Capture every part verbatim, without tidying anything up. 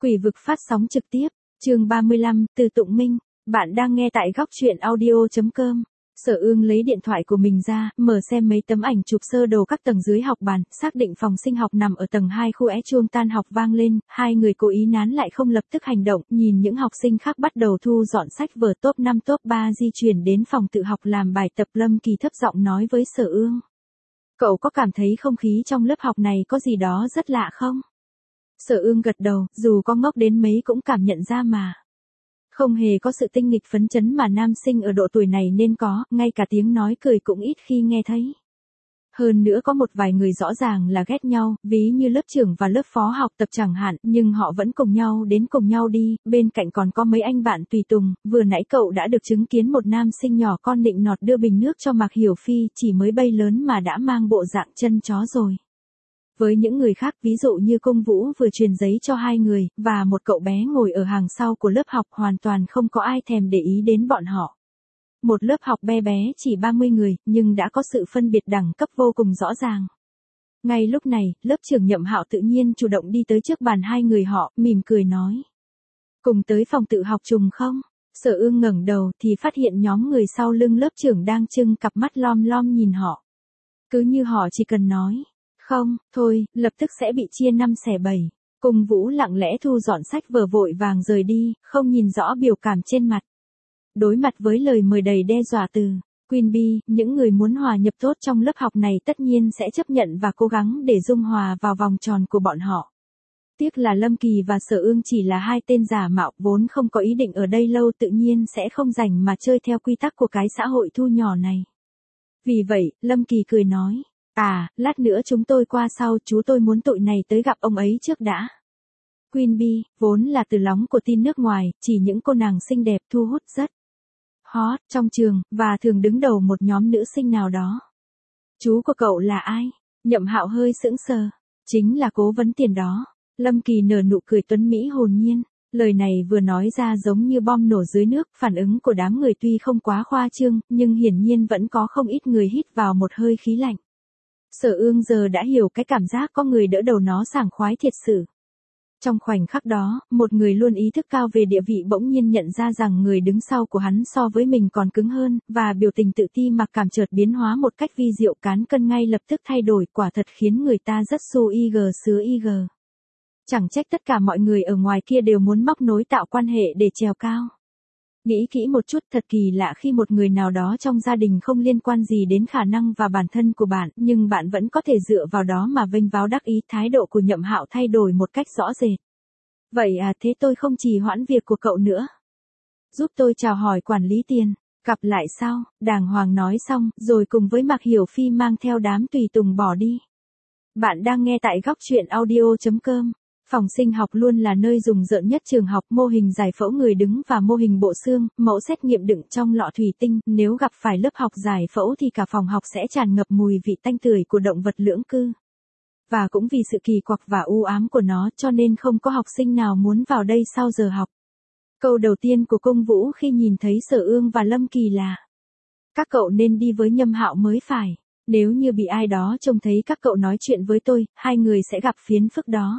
Quỷ vực phát sóng trực tiếp, chương ba mươi lăm, từ Tụng Minh, bạn đang nghe tại góc truyện audio chấm com. Sở Ương lấy điện thoại của mình ra, mở xem mấy tấm ảnh chụp sơ đồ các tầng dưới học bàn, xác định phòng sinh học nằm ở tầng hai khu é chuông tan học vang lên, hai người cố ý nán lại không lập tức hành động, nhìn những học sinh khác bắt đầu thu dọn sách vở top năm top ba di chuyển đến phòng tự học làm bài tập. Lâm Kỳ thấp giọng nói với Sở Ương. Cậu có cảm thấy không khí trong lớp học này có gì đó rất lạ không? Sở Ương gật đầu, dù có ngốc đến mấy cũng cảm nhận ra mà. Không hề có sự tinh nghịch phấn chấn mà nam sinh ở độ tuổi này nên có, ngay cả tiếng nói cười cũng ít khi nghe thấy. Hơn nữa có một vài người rõ ràng là ghét nhau, ví như lớp trưởng và lớp phó học tập chẳng hạn, nhưng họ vẫn cùng nhau đến cùng nhau đi, bên cạnh còn có mấy anh bạn tùy tùng. Vừa nãy cậu đã được chứng kiến một nam sinh nhỏ con nịnh nọt đưa bình nước cho Mạc Hiểu Phi, chỉ mới bay lớn mà đã mang bộ dạng chân chó rồi. Với những người khác, ví dụ như Cung Vũ vừa truyền giấy cho hai người, và một cậu bé ngồi ở hàng sau của lớp học, hoàn toàn không có ai thèm để ý đến bọn họ. Một lớp học bé bé chỉ ba mươi người, nhưng đã có sự phân biệt đẳng cấp vô cùng rõ ràng. Ngay lúc này, lớp trưởng Nhậm Hạo tự nhiên chủ động đi tới trước bàn hai người họ, mỉm cười nói. Cùng tới phòng tự học trùng không? Sở Ương ngẩng đầu thì phát hiện nhóm người sau lưng lớp trưởng đang trưng cặp mắt lom lom nhìn họ. Cứ như họ chỉ cần nói. Không, thôi, lập tức sẽ bị chia năm xẻ bảy. Cung Vũ lặng lẽ thu dọn sách vở vội vàng rời đi, không nhìn rõ biểu cảm trên mặt. Đối mặt với lời mời đầy đe dọa từ Queen Bee, những người muốn hòa nhập tốt trong lớp học này tất nhiên sẽ chấp nhận và cố gắng để dung hòa vào vòng tròn của bọn họ. Tiếc là Lâm Kỳ và Sở Ương chỉ là hai tên giả mạo, vốn không có ý định ở đây lâu, tự nhiên sẽ không rảnh mà chơi theo quy tắc của cái xã hội thu nhỏ này. Vì vậy, Lâm Kỳ cười nói. À, lát nữa chúng tôi qua sau, chú tôi muốn tụi này tới gặp ông ấy trước đã. Queen Bee, vốn là từ lóng của tin nước ngoài, chỉ những cô nàng xinh đẹp thu hút rất hot trong trường, và thường đứng đầu một nhóm nữ sinh nào đó. Chú của cậu là ai? Nhậm Hạo hơi sững sờ. Chính là Cố Vấn Tiền đó. Lâm Kỳ nở nụ cười tuấn mỹ hồn nhiên. Lời này vừa nói ra giống như bom nổ dưới nước, phản ứng của đám người tuy không quá khoa trương, nhưng hiển nhiên vẫn có không ít người hít vào một hơi khí lạnh. Sở Ương giờ đã hiểu cái cảm giác có người đỡ đầu nó sảng khoái thiệt sự. Trong khoảnh khắc đó, một người luôn ý thức cao về địa vị bỗng nhiên nhận ra rằng người đứng sau của hắn so với mình còn cứng hơn, và biểu tình tự ti mặc cảm chợt biến hóa một cách vi diệu, cán cân ngay lập tức thay đổi, quả thật khiến người ta rất su ig sứa ig. Chẳng trách tất cả mọi người ở ngoài kia đều muốn móc nối tạo quan hệ để trèo cao. Nghĩ kỹ một chút, thật kỳ lạ khi một người nào đó trong gia đình không liên quan gì đến khả năng và bản thân của bạn, nhưng bạn vẫn có thể dựa vào đó mà vênh váo đắc ý. Thái độ của Nhậm Hạo thay đổi một cách rõ rệt. Vậy à, thế tôi không trì hoãn việc của cậu nữa. Giúp tôi chào hỏi quản lý Tiền. Gặp lại sau, đàng hoàng nói xong, rồi cùng với Mạc Hiểu Phi mang theo đám tùy tùng bỏ đi. Bạn đang nghe tại góc truyện audio chấm com. Phòng sinh học luôn là nơi rùng rợn nhất trường học, mô hình giải phẫu người đứng và mô hình bộ xương, mẫu xét nghiệm đựng trong lọ thủy tinh, nếu gặp phải lớp học giải phẫu thì cả phòng học sẽ tràn ngập mùi vị tanh tưởi của động vật lưỡng cư. Và cũng vì sự kỳ quặc và u ám của nó cho nên không có học sinh nào muốn vào đây sau giờ học. Câu đầu tiên của Cung Vũ khi nhìn thấy Sở Ương và Lâm Kỳ là: các cậu nên đi với Nhâm Hạo mới phải, nếu như bị ai đó trông thấy các cậu nói chuyện với tôi, hai người sẽ gặp phiền phức đó.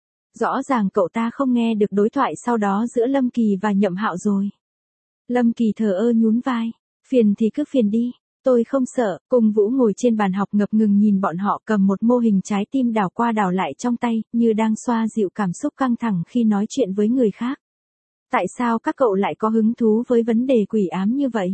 Rõ ràng cậu ta không nghe được đối thoại sau đó giữa Lâm Kỳ và Nhậm Hạo rồi. Lâm Kỳ thờ ơ nhún vai. Phiền thì cứ phiền đi, tôi không sợ. Cung Vũ ngồi trên bàn học ngập ngừng nhìn bọn họ, cầm một mô hình trái tim đảo qua đảo lại trong tay, như đang xoa dịu cảm xúc căng thẳng khi nói chuyện với người khác. Tại sao các cậu lại có hứng thú với vấn đề quỷ ám như vậy?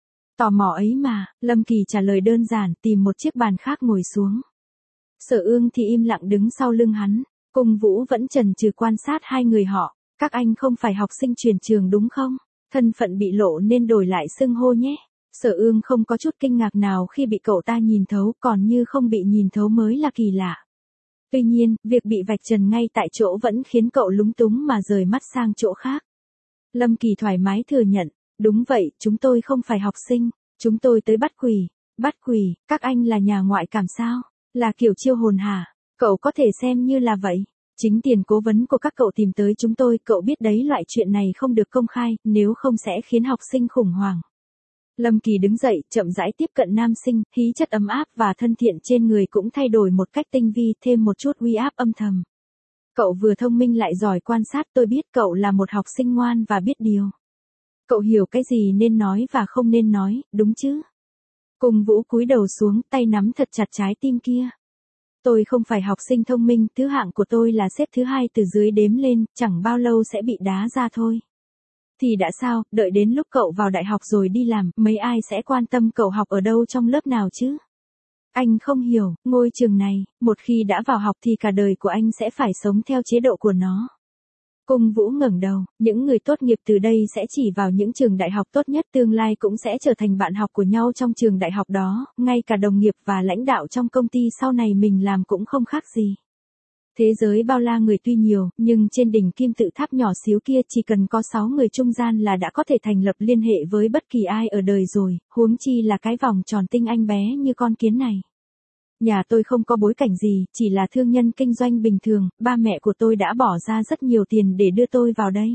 Tò mò ấy mà, Lâm Kỳ trả lời đơn giản, tìm một chiếc bàn khác ngồi xuống. Sở Ương thì im lặng đứng sau lưng hắn. Cung Vũ vẫn chần chừ quan sát hai người họ. Các anh không phải học sinh chuyển trường đúng không? Thân phận bị lộ nên đổi lại xưng hô nhé. Sở Ương không có chút kinh ngạc nào khi bị cậu ta nhìn thấu, còn như không bị nhìn thấu mới là kỳ lạ. Tuy nhiên, việc bị vạch trần ngay tại chỗ vẫn khiến cậu lúng túng mà rời mắt sang chỗ khác. Lâm Kỳ thoải mái thừa nhận, đúng vậy, chúng tôi không phải học sinh, chúng tôi tới bắt quỷ. Bắt quỷ, các anh là nhà ngoại cảm sao? Là kiểu chiêu hồn hả? Cậu có thể xem như là vậy. Chính Tiền cố vấn của các cậu tìm tới chúng tôi, cậu biết đấy, loại chuyện này không được công khai, nếu không sẽ khiến học sinh khủng hoảng. Lâm Kỳ đứng dậy, chậm rãi tiếp cận nam sinh, khí chất ấm áp và thân thiện trên người cũng thay đổi một cách tinh vi, thêm một chút uy áp âm thầm. Cậu vừa thông minh lại giỏi quan sát, tôi biết cậu là một học sinh ngoan và biết điều. Cậu hiểu cái gì nên nói và không nên nói, đúng chứ? Cung Vũ cúi đầu xuống, tay nắm thật chặt trái tim kia. Tôi không phải học sinh thông minh, thứ hạng của tôi là xếp thứ hai từ dưới đếm lên, chẳng bao lâu sẽ bị đá ra thôi. Thì đã sao, đợi đến lúc cậu vào đại học rồi đi làm, mấy ai sẽ quan tâm cậu học ở đâu trong lớp nào chứ? Anh không hiểu, ngôi trường này, một khi đã vào học thì cả đời của anh sẽ phải sống theo chế độ của nó. Cung Vũ ngẩng đầu, những người tốt nghiệp từ đây sẽ chỉ vào những trường đại học tốt nhất, tương lai cũng sẽ trở thành bạn học của nhau trong trường đại học đó, ngay cả đồng nghiệp và lãnh đạo trong công ty sau này mình làm cũng không khác gì. Thế giới bao la người tuy nhiều, nhưng trên đỉnh kim tự tháp nhỏ xíu kia chỉ cần có sáu người trung gian là đã có thể thành lập liên hệ với bất kỳ ai ở đời rồi, huống chi là cái vòng tròn tinh anh bé như con kiến này. Nhà tôi không có bối cảnh gì, chỉ là thương nhân kinh doanh bình thường, ba mẹ của tôi đã bỏ ra rất nhiều tiền để đưa tôi vào đây.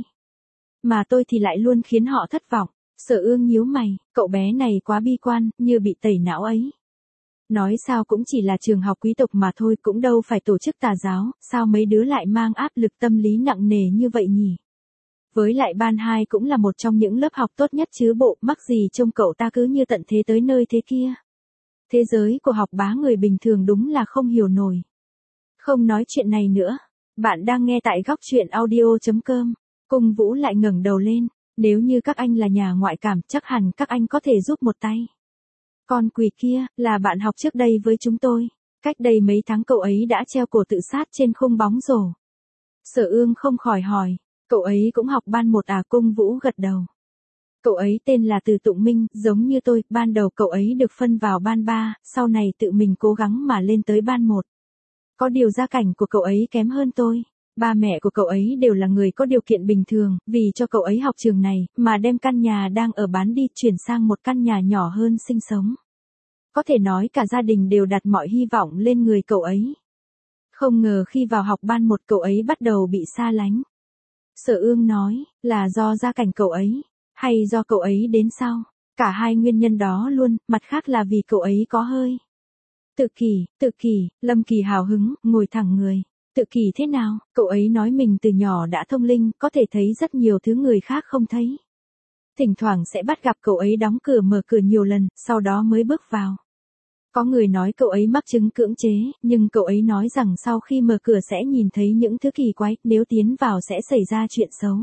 Mà tôi thì lại luôn khiến họ thất vọng. Sở Ương nhíu mày, cậu bé này quá bi quan, như bị tẩy não ấy. Nói sao cũng chỉ là trường học quý tộc mà thôi, cũng đâu phải tổ chức tà giáo, sao mấy đứa lại mang áp lực tâm lý nặng nề như vậy nhỉ? Với lại ban hai cũng là một trong những lớp học tốt nhất chứ bộ, mắc gì trông cậu ta cứ như tận thế tới nơi thế kia. Thế giới của học bá người bình thường đúng là không hiểu nổi. Không nói chuyện này nữa. Bạn đang nghe tại góc truyện audio chấm com. Cung Vũ lại ngẩng đầu lên. Nếu như các anh là nhà ngoại cảm, chắc hẳn các anh có thể giúp một tay. Con quỷ kia, là bạn học trước đây với chúng tôi. Cách đây mấy tháng cậu ấy đã treo cổ tự sát trên khung bóng rổ. Sở Ương không khỏi hỏi. Cậu ấy cũng học ban một à? Cung Vũ gật đầu. Cậu ấy tên là Từ Tụng Minh, giống như tôi, ban đầu cậu ấy được phân vào ban ba, sau này tự mình cố gắng mà lên tới ban một. Có điều gia cảnh của cậu ấy kém hơn tôi. Ba mẹ của cậu ấy đều là người có điều kiện bình thường, vì cho cậu ấy học trường này, mà đem căn nhà đang ở bán đi, chuyển sang một căn nhà nhỏ hơn sinh sống. Có thể nói cả gia đình đều đặt mọi hy vọng lên người cậu ấy. Không ngờ khi vào học ban một cậu ấy bắt đầu bị xa lánh. Sở Ương nói, là do gia cảnh cậu ấy. Hay do cậu ấy đến sau? Cả hai nguyên nhân đó luôn, mặt khác là vì cậu ấy có hơi. Tự kỷ, tự kỷ, Lâm Kỳ hào hứng, ngồi thẳng người. Tự kỷ thế nào? Cậu ấy nói mình từ nhỏ đã thông linh, có thể thấy rất nhiều thứ người khác không thấy. Thỉnh thoảng sẽ bắt gặp cậu ấy đóng cửa mở cửa nhiều lần, sau đó mới bước vào. Có người nói cậu ấy mắc chứng cưỡng chế, nhưng cậu ấy nói rằng sau khi mở cửa sẽ nhìn thấy những thứ kỳ quái, nếu tiến vào sẽ xảy ra chuyện xấu.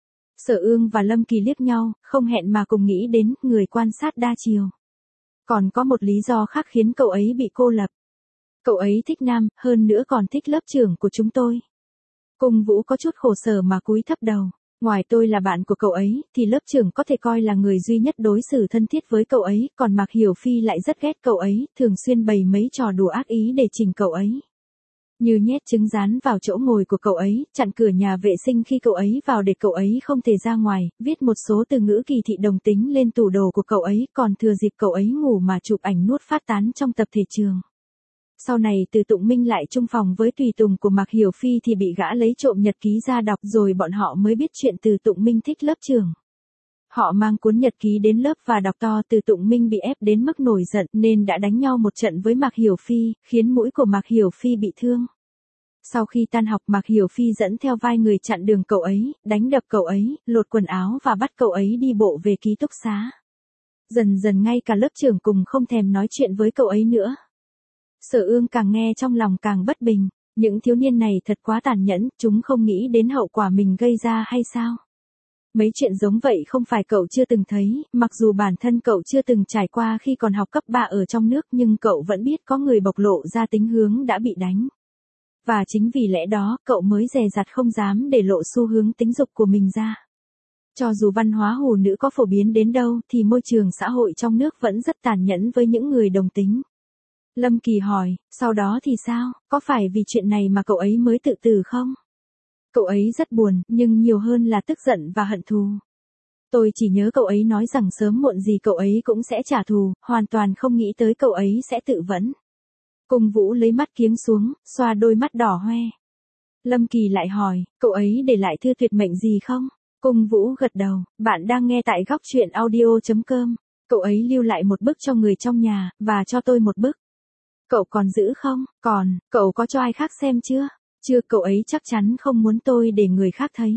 Sở Ương và Lâm Kỳ liếc nhau, không hẹn mà cùng nghĩ đến người quan sát đa chiều. Còn có một lý do khác khiến cậu ấy bị cô lập. Cậu ấy thích nam, hơn nữa còn thích lớp trưởng của chúng tôi. Cung Vũ có chút khổ sở mà cúi thấp đầu. Ngoài tôi là bạn của cậu ấy, thì lớp trưởng có thể coi là người duy nhất đối xử thân thiết với cậu ấy, còn Mạc Hiểu Phi lại rất ghét cậu ấy, thường xuyên bày mấy trò đùa ác ý để chỉnh cậu ấy. Như nhét trứng rán vào chỗ ngồi của cậu ấy, chặn cửa nhà vệ sinh khi cậu ấy vào để cậu ấy không thể ra ngoài, viết một số từ ngữ kỳ thị đồng tính lên tủ đồ của cậu ấy, còn thừa dịp cậu ấy ngủ mà chụp ảnh nuốt phát tán trong tập thể trường. Sau này Từ Tụng Minh lại chung phòng với tùy tùng của Mạc Hiểu Phi thì bị gã lấy trộm nhật ký ra đọc, rồi bọn họ mới biết chuyện Từ Tụng Minh thích lớp trưởng. Họ mang cuốn nhật ký đến lớp và đọc to. Từ Tụng Minh bị ép đến mức nổi giận nên đã đánh nhau một trận với Mạc Hiểu Phi, khiến mũi của Mạc Hiểu Phi bị thương. Sau khi tan học, Mạc Hiểu Phi dẫn theo vai người chặn đường cậu ấy, đánh đập cậu ấy, lột quần áo và bắt cậu ấy đi bộ về ký túc xá. Dần dần ngay cả lớp trưởng cùng không thèm nói chuyện với cậu ấy nữa. Sở Ương càng nghe trong lòng càng bất bình, những thiếu niên này thật quá tàn nhẫn, chúng không nghĩ đến hậu quả mình gây ra hay sao? Mấy chuyện giống vậy không phải cậu chưa từng thấy, mặc dù bản thân cậu chưa từng trải qua khi còn học cấp ba ở trong nước, nhưng cậu vẫn biết có người bộc lộ ra tính hướng đã bị đánh. Và chính vì lẽ đó, cậu mới dè dặt không dám để lộ xu hướng tính dục của mình ra. Cho dù văn hóa hủ nữ có phổ biến đến đâu, thì môi trường xã hội trong nước vẫn rất tàn nhẫn với những người đồng tính. Lâm Kỳ hỏi, sau đó thì sao, có phải vì chuyện này mà cậu ấy mới tự tử không? Cậu ấy rất buồn, nhưng nhiều hơn là tức giận và hận thù. Tôi chỉ nhớ cậu ấy nói rằng sớm muộn gì cậu ấy cũng sẽ trả thù, hoàn toàn không nghĩ tới cậu ấy sẽ tự vẫn. Cung Vũ lấy mắt kiếng xuống, xoa đôi mắt đỏ hoe. Lâm Kỳ lại hỏi, cậu ấy để lại thư tuyệt mệnh gì không? Cung Vũ gật đầu, bạn đang nghe tại góc truyện audio chấm com. Cậu ấy lưu lại một bức cho người trong nhà, và cho tôi một bức. Cậu còn giữ không? Còn, cậu có cho ai khác xem chưa? Chưa, cậu ấy chắc chắn không muốn tôi để người khác thấy.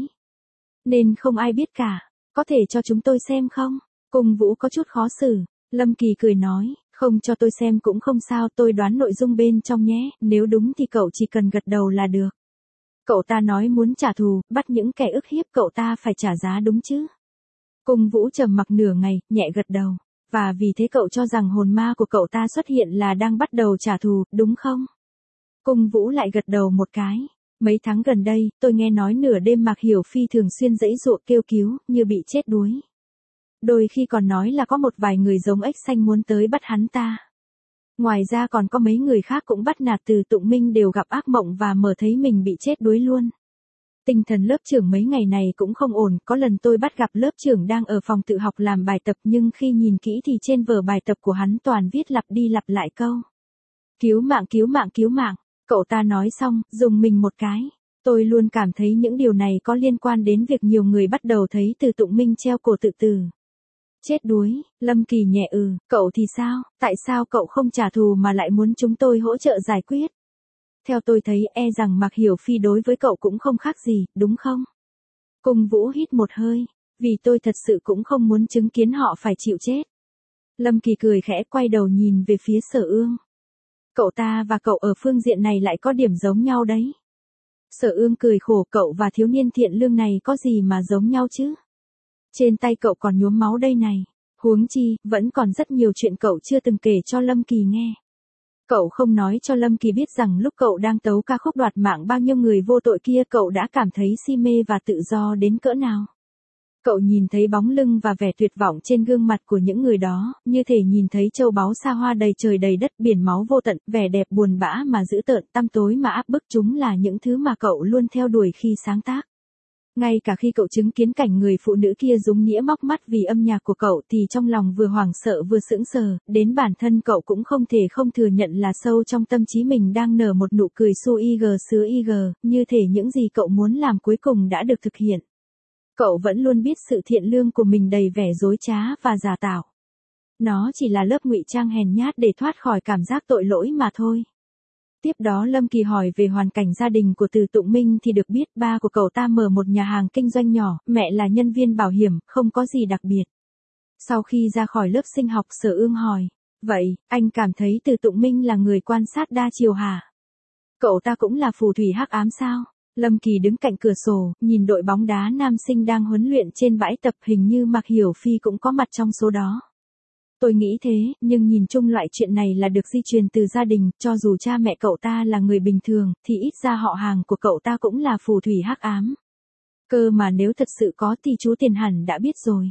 Nên không ai biết cả. Có thể cho chúng tôi xem không? Cung Vũ có chút khó xử. Lâm Kỳ cười nói, không cho tôi xem cũng không sao, tôi đoán nội dung bên trong nhé, nếu đúng thì cậu chỉ cần gật đầu là được. Cậu ta nói muốn trả thù, bắt những kẻ ức hiếp cậu ta phải trả giá đúng chứ? Cung Vũ trầm mặc nửa ngày, nhẹ gật đầu. Và vì thế cậu cho rằng hồn ma của cậu ta xuất hiện là đang bắt đầu trả thù, đúng không? Cung Vũ lại gật đầu một cái. Mấy tháng gần đây, tôi nghe nói nửa đêm Mạc Hiểu Phi thường xuyên giãy giụa kêu cứu, như bị chết đuối. Đôi khi còn nói là có một vài người giống ếch xanh muốn tới bắt hắn ta. Ngoài ra còn có mấy người khác cũng bắt nạt Từ Tụng Minh đều gặp ác mộng và mở thấy mình bị chết đuối luôn. Tinh thần lớp trưởng mấy ngày này cũng không ổn, có lần tôi bắt gặp lớp trưởng đang ở phòng tự học làm bài tập nhưng khi nhìn kỹ thì trên vở bài tập của hắn toàn viết lặp đi lặp lại câu. Cứu mạng cứu mạng cứu mạng, cậu ta nói xong, dùng mình một cái. Tôi luôn cảm thấy những điều này có liên quan đến việc nhiều người bắt đầu thấy Từ Tụng Minh treo cổ tự tử. Chết đuối, Lâm Kỳ nhẹ ừ, cậu thì sao, tại sao cậu không trả thù mà lại muốn chúng tôi hỗ trợ giải quyết? Theo tôi thấy e rằng Mạc Hiểu Phi đối với cậu cũng không khác gì, đúng không? Cung Vũ hít một hơi, vì tôi thật sự cũng không muốn chứng kiến họ phải chịu chết. Lâm Kỳ cười khẽ quay đầu nhìn về phía Sở Ương. Cậu ta và cậu ở phương diện này lại có điểm giống nhau đấy. Sở Ương cười khổ, cậu và thiếu niên thiện lương này có gì mà giống nhau chứ? Trên tay cậu còn nhuốm máu đây này. Huống chi, vẫn còn rất nhiều chuyện cậu chưa từng kể cho Lâm Kỳ nghe. Cậu không nói cho Lâm Kỳ biết rằng lúc cậu đang tấu ca khúc đoạt mạng bao nhiêu người vô tội kia cậu đã cảm thấy si mê và tự do đến cỡ nào. Cậu nhìn thấy bóng lưng và vẻ tuyệt vọng trên gương mặt của những người đó, như thể nhìn thấy châu báu xa hoa đầy trời đầy đất, biển máu vô tận, vẻ đẹp buồn bã mà dữ tợn, tăm tối mà áp bức, chúng là những thứ mà cậu luôn theo đuổi khi sáng tác. Ngay cả khi cậu chứng kiến cảnh người phụ nữ kia dúng nghĩa móc mắt vì âm nhạc của cậu thì trong lòng vừa hoảng sợ vừa sững sờ, đến bản thân cậu cũng không thể không thừa nhận là sâu trong tâm trí mình đang nở một nụ cười su ig sứa ig, như thể những gì cậu muốn làm cuối cùng đã được thực hiện. Cậu vẫn luôn biết sự thiện lương của mình đầy vẻ dối trá và giả tạo. Nó chỉ là lớp ngụy trang hèn nhát để thoát khỏi cảm giác tội lỗi mà thôi. Tiếp đó Lâm Kỳ hỏi về hoàn cảnh gia đình của Từ Tụng Minh thì được biết ba của cậu ta mở một nhà hàng kinh doanh nhỏ, mẹ là nhân viên bảo hiểm, không có gì đặc biệt. Sau khi ra khỏi lớp sinh học Sở Ương hỏi, vậy, anh cảm thấy Từ Tụng Minh là người quan sát đa chiều hả? Cậu ta cũng là phù thủy hắc ám sao? Lâm Kỳ đứng cạnh cửa sổ, nhìn đội bóng đá nam sinh đang huấn luyện trên bãi tập, hình như Mạc Hiểu Phi cũng có mặt trong số đó. Tôi nghĩ thế, nhưng nhìn chung loại chuyện này là được di truyền từ gia đình, cho dù cha mẹ cậu ta là người bình thường, thì ít ra họ hàng của cậu ta cũng là phù thủy hắc ám. Cơ mà nếu thật sự có thì chú Tiền hẳn đã biết rồi.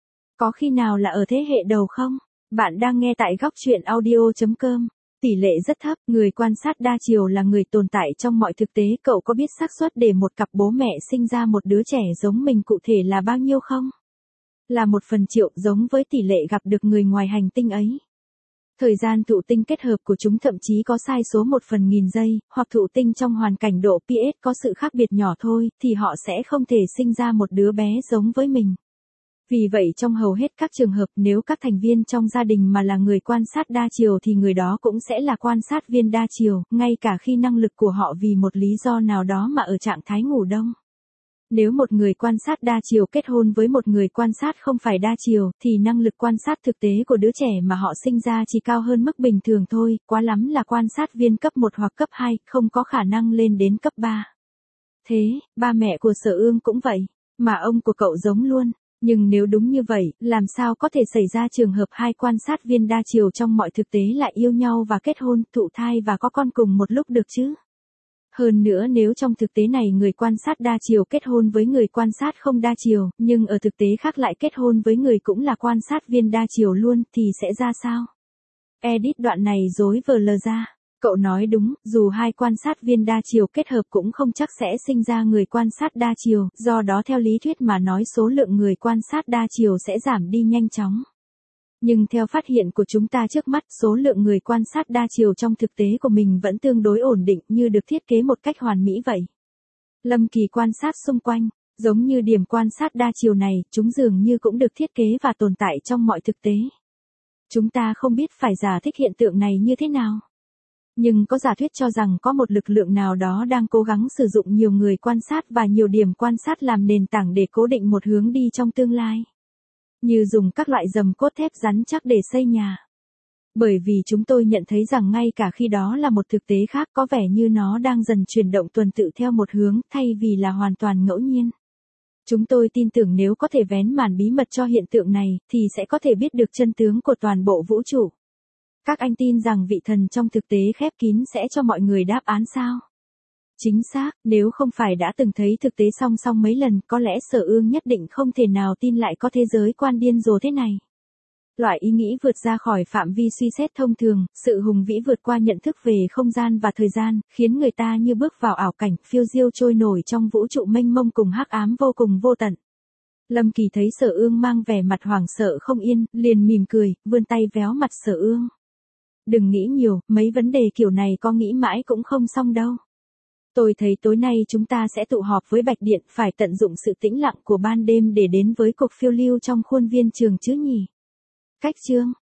Có khi nào là ở thế hệ đầu không? Bạn đang nghe tại góc truyện audio chấm com. Tỷ lệ rất thấp, người quan sát đa chiều là người tồn tại trong mọi thực tế. Cậu có biết xác suất để một cặp bố mẹ sinh ra một đứa trẻ giống mình cụ thể là bao nhiêu không? Là một phần triệu, giống với tỷ lệ gặp được người ngoài hành tinh ấy. Thời gian thụ tinh kết hợp của chúng thậm chí có sai số một phần nghìn giây, hoặc thụ tinh trong hoàn cảnh độ pê ét có sự khác biệt nhỏ thôi, thì họ sẽ không thể sinh ra một đứa bé giống với mình. Vì vậy trong hầu hết các trường hợp nếu các thành viên trong gia đình mà là người quan sát đa chiều thì người đó cũng sẽ là quan sát viên đa chiều, ngay cả khi năng lực của họ vì một lý do nào đó mà ở trạng thái ngủ đông. Nếu một người quan sát đa chiều kết hôn với một người quan sát không phải đa chiều, thì năng lực quan sát thực tế của đứa trẻ mà họ sinh ra chỉ cao hơn mức bình thường thôi, quá lắm là quan sát viên cấp một hoặc cấp hai, không có khả năng lên đến cấp ba. Thế, ba mẹ của Sở Ương cũng vậy, mà ông của cậu giống luôn. Nhưng nếu đúng như vậy, làm sao có thể xảy ra trường hợp hai quan sát viên đa chiều trong mọi thực tế lại yêu nhau và kết hôn, thụ thai và có con cùng một lúc được chứ? Hơn nữa nếu trong thực tế này người quan sát đa chiều kết hôn với người quan sát không đa chiều, nhưng ở thực tế khác lại kết hôn với người cũng là quan sát viên đa chiều luôn, thì sẽ ra sao? Edit đoạn này dối vờ lờ ra. Cậu nói đúng, dù hai quan sát viên đa chiều kết hợp cũng không chắc sẽ sinh ra người quan sát đa chiều, do đó theo lý thuyết mà nói số lượng người quan sát đa chiều sẽ giảm đi nhanh chóng. Nhưng theo phát hiện của chúng ta trước mắt, số lượng người quan sát đa chiều trong thực tế của mình vẫn tương đối ổn định, như được thiết kế một cách hoàn mỹ vậy. Lâm Kỳ quan sát xung quanh, giống như điểm quan sát đa chiều này, chúng dường như cũng được thiết kế và tồn tại trong mọi thực tế. Chúng ta không biết phải giải thích hiện tượng này như thế nào. Nhưng có giả thuyết cho rằng có một lực lượng nào đó đang cố gắng sử dụng nhiều người quan sát và nhiều điểm quan sát làm nền tảng để cố định một hướng đi trong tương lai. Như dùng các loại dầm cốt thép rắn chắc để xây nhà. Bởi vì chúng tôi nhận thấy rằng ngay cả khi đó là một thực tế khác, có vẻ như nó đang dần chuyển động tuần tự theo một hướng thay vì là hoàn toàn ngẫu nhiên. Chúng tôi tin tưởng nếu có thể vén màn bí mật cho hiện tượng này, thì sẽ có thể biết được chân tướng của toàn bộ vũ trụ. Các anh tin rằng vị thần trong thực tế khép kín sẽ cho mọi người đáp án sao? Chính xác, nếu không phải đã từng thấy thực tế song song mấy lần, có lẽ Sở Ương nhất định không thể nào tin lại có thế giới quan điên rồ thế này. Loại ý nghĩ vượt ra khỏi phạm vi suy xét thông thường, sự hùng vĩ vượt qua nhận thức về không gian và thời gian, khiến người ta như bước vào ảo cảnh, phiêu diêu trôi nổi trong vũ trụ mênh mông cùng hắc ám vô cùng vô tận. Lâm Kỳ thấy Sở Ương mang vẻ mặt hoảng sợ không yên, liền mỉm cười, vươn tay véo mặt Sở Ương. Đừng nghĩ nhiều, mấy vấn đề kiểu này có nghĩ mãi cũng không xong đâu. Tôi thấy tối nay chúng ta sẽ tụ họp với Bạch Điện, phải tận dụng sự tĩnh lặng của ban đêm để đến với cuộc phiêu lưu trong khuôn viên trường chứ nhỉ. Cách chương